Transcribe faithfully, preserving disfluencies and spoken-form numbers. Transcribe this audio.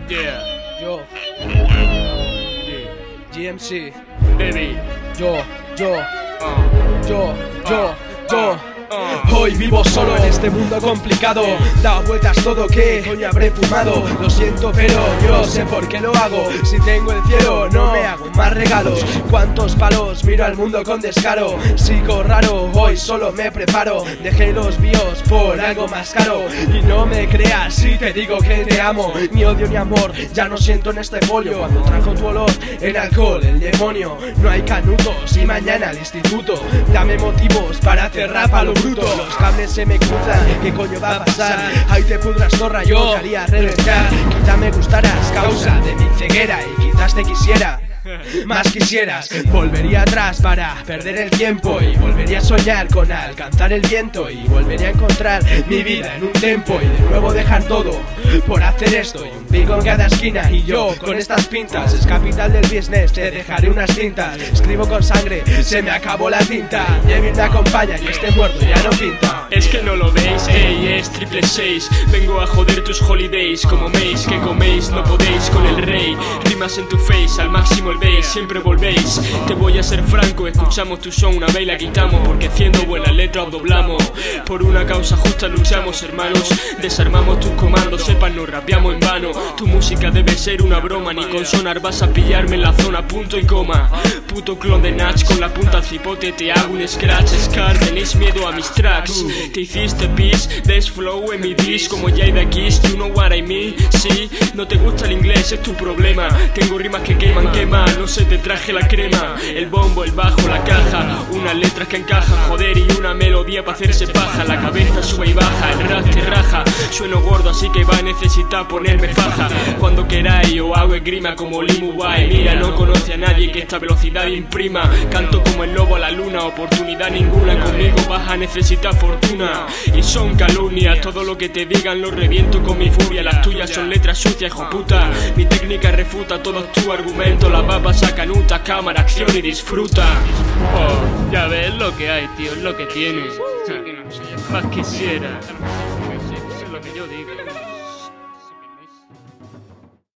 Yeah. Yo, Yeah. G M C. Baby. Yo, yo, Uh. yo, yo, yo. Uh. Hoy vivo solo en este mundo complicado. Da vueltas todo, que coño habré fumado. Lo siento pero yo sé por qué lo hago. Si tengo el cielo no me hago más regalos. Cuántos palos, miro al mundo con descaro. Sigo raro, hoy solo me preparo. Dejé los bios por algo más caro. Y no me creas si te digo que te amo. Ni odio ni amor, ya no siento en este folio. Cuando trajo tu olor, el alcohol, el demonio. No hay canutos y mañana al instituto. Dame motivos para hacer rap a lo bruto. Los cables se me cruzan, ¿qué coño va a pasar? Ahí te pudras zorra, yo te haría reventar. Quizá me gustarás, causa de mi ceguera. Y quizás te quisiera, más quisieras. Volvería atrás para perder el tiempo. Y volvería a soñar con alcanzar el viento. Y volvería a encontrar mi vida en un tempo. Y de nuevo dejar todo por hacer esto. Y un pico en cada esquina y yo con estas pintas. Es capital del business, te dejaré unas cintas. Escribo con sangre, se me acabó la tinta. David me acompaña y este muerto ya no pinta. Es que no lo veis, ey, es triple seis. Vengo a joder tus holidays. Como meis, que coméis, no podéis con el rey. Rimas en tu face, al máximo el bass. Siempre volvéis, te voy a ser franco. Escuchamos tu son, una vez la quitamos. Porque haciendo buenas letras os doblamos. Por una causa justa luchamos, hermanos. Desarmamos tus comandos, sepan, no rapeamos en vano. Tu música debe ser una broma. Ni con sonar vas a pillarme en la zona, punto y coma. Puto clon de Natch, con la punta al cipote te hago un scratch. Scar, tenéis miedo a mis tracks. Te hiciste peace, ves flow en mi disc. Como Jada Kiss, you know what I mean. Sí, no te gusta el inglés, es tu problema. Tengo rimas que queman, quema. No sé, te traje la crema. El bombo, el bajo, la caja. Unas letras que encajan, joder, y una melodía para hacerse paja. La cabeza sube y baja, el rap te raja. Sueno gordo, así que va a necesitar ponerme faja. Cuando queráis, o hago esgrima como Limu Wai. Mira, no conoce a nadie que esta velocidad imprima. Canto como el lobo a la luna, oportunidad ninguna. Conmigo vas a necesitar fortuna. Y son calumnias, todo lo que te digan lo reviento con mi furia. Las tuyas son letras sucias, hijo puta. Mi técnica refuta todos tus argumentos. Las babas sacan uta, cámara, acción y disfruta. Oh, ya ves lo que hay, tío, es lo que tienes. Más quisiera. Eso es lo que yo digo.